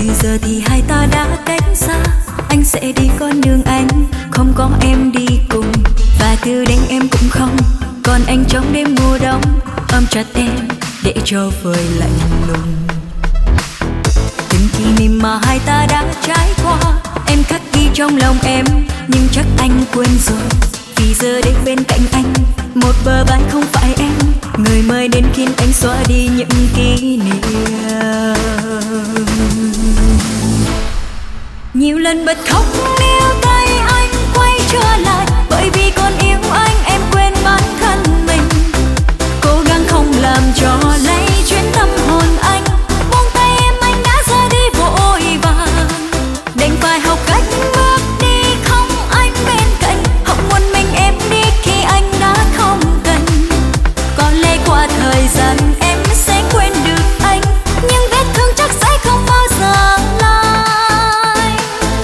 từ giờ thì hai ta đã cách xa, anh sẽ đi con đường anh, không có em đi cùng. Và từ đây em cũng không còn anh trong đêm mùa đông, ôm chặt em để cho vơi lạnh lùng. Từng kỷ niệm mà hai ta đã trải qua, em khắc ghi trong lòng em, nhưng chắc anh quên rồi. Vì giờ đây bên cạnh anh, một bờ vai không phải em, người mới đến khiến anh xóa đi những kỷ niệm. Nhiều lần bật khóc níu tay anh quay trở lại, bởi vì còn yêu anh em quên bản thân mình. Cố gắng không làm cho lấy chuyến tâm hồn anh, buông tay em anh đã ra đi vội vàng. Đành phải học cách bước đi không anh bên cạnh, học một mình em đi khi anh đã không cần. Có lẽ qua thời gian em sẽ quên được anh, nhưng vết thương chắc sẽ không bao giờ lành.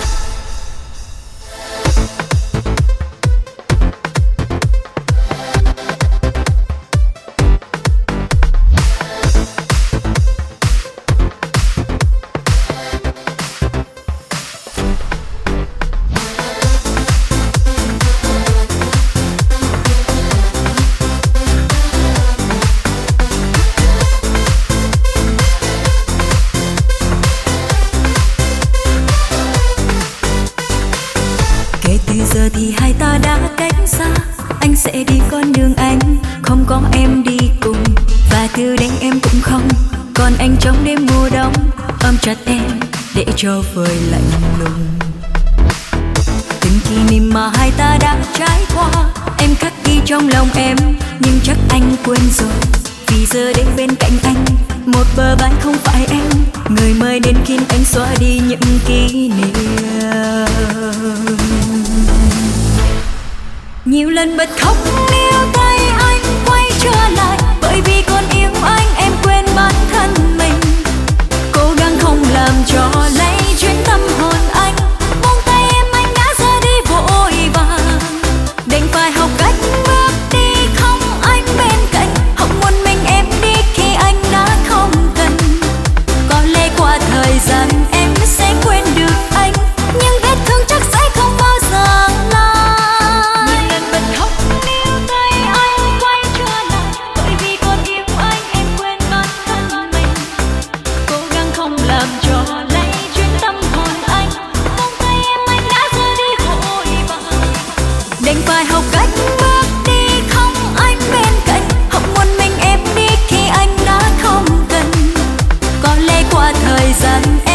Kể từ giờ thì hai ta đã cách xa, anh sẽ đi con đường anh, không có em đi cùng. Và từ đây em cũng không còn anh trong đêm mùa đông, ôm chặt em để cho vơi lạnh lùng. Từng kỷ niệm mà hai ta đã trải qua, em khắc ghi trong lòng em, nhưng chắc anh quên rồi. Vì giờ đây bên cạnh anh, một bờ vai không phải em, người mới đến khiến anh xóa đi những kỷ niệm. Nhiều lần bật khóc níu tay anh quay trở lại, bởi vì còn yêu anh em quên bản thân mình. Cố gắng không làm cho lấy chuyến tâm hồn anh, buông tay em anh đã ra đi vội vàng. Đành phải học cách bước đi không anh bên cạnh, học một mình em đi khi anh đã không cần. Có lẽ qua thời gian em sẽ quên được anh, nhưng vết thương chắc sẽ không bao giờ lành. Làm cho lấy chuyến tâm hồn anh, buông tay em anh đã ra đi vội vàng. Đành phải học cách bước đi không anh bên cạnh, học một mình em đi khi anh đã không cần. Có lẽ qua thời gian